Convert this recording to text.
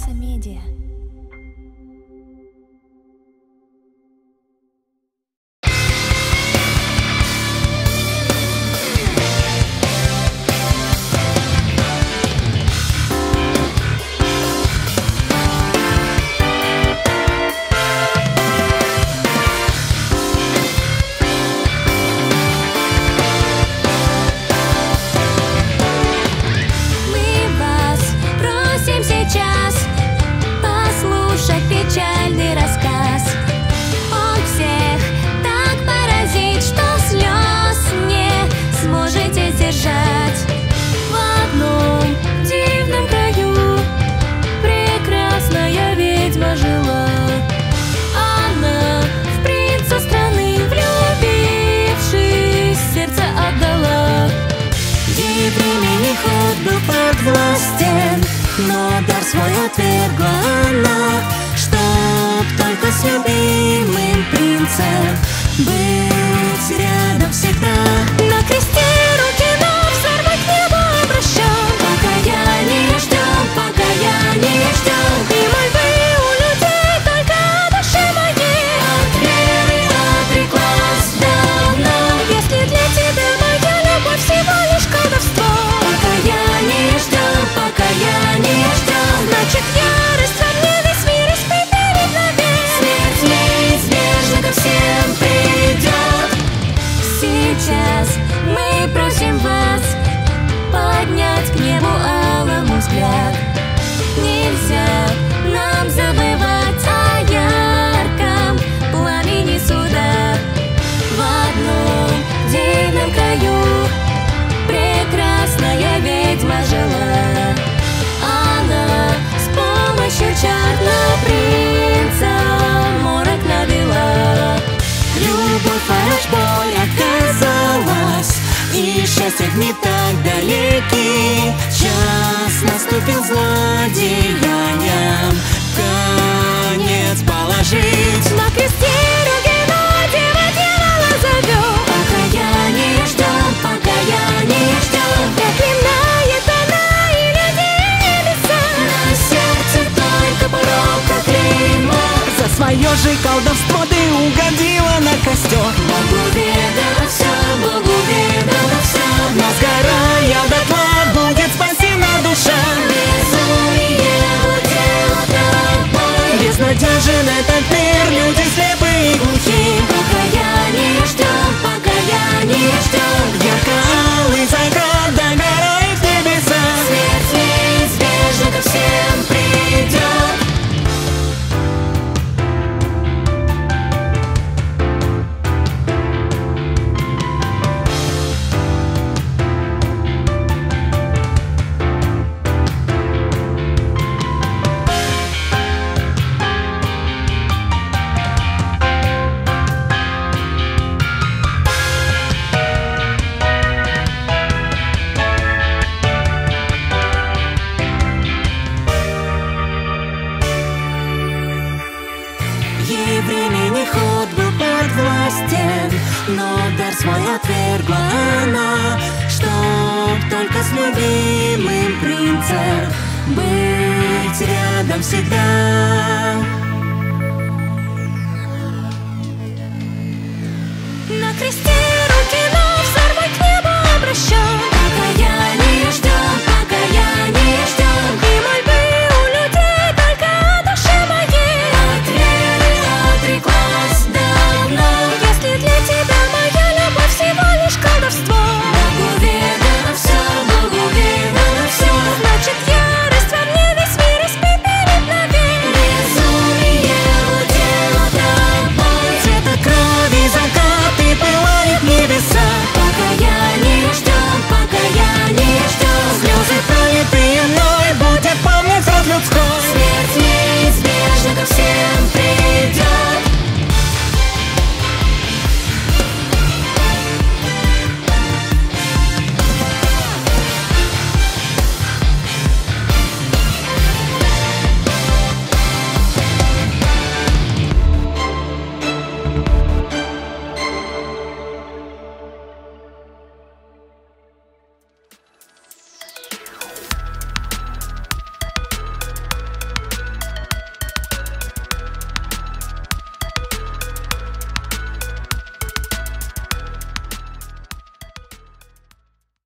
Медиа. Печальный рассказ. Он всех так поразит, что слез не сможете сдержать. В одном дивном краю прекрасная ведьма жила. Она в принца страны, влюбившись, сердце отдала. Ей времени ход был подвластен, но дар свой отвергла она, чтоб только с любимым принцем быть рядом всегда. На кресте руки нам взорвать к небу обращен. Покаяние ждем, покаяние ждем. И мольбы у людей только о душе моей. От веры отреклась давно. Если для тебя моя любовь всего лишь колдовство. Покаяние ждем, покаяние ждем. Значит, ярость во мне весь мир испытает. Смерть неизбежно ко всем придет. Сейчас мы просим вас поднять к небу алому взгляд. Нельзя нам забывать о ярком пламени суда. В одном дивном краю прекрасная ведьма жила. Она с помощью чар на принца морок навела. Любовь, порочь, боль оказалась, и счастье не так далеки. Час наступил злодеяниям конец положить. На кресте Рогиной дева дьявола зовет. Покаяние ждем, покаяние ждем. Проклинает она и людей, и небеса. На сердце только порока клеймо. За свое же колдовство ты угодила на костер. Богу ведомо все, Богу ведомо все. Но сгорая дотла будет спасена душа. Безумие удело тобой. Безнадежен этот мир, люди слепые и глухи. Покаяние ждем, покаяние ждем. Ярко-алый закат догорает в небеса. Смерть неизбежно ко всем придет. Ей времени ход был подвластен, но дар свой отвергла она, чтоб только с любимым принцем быть рядом всегда. На кресте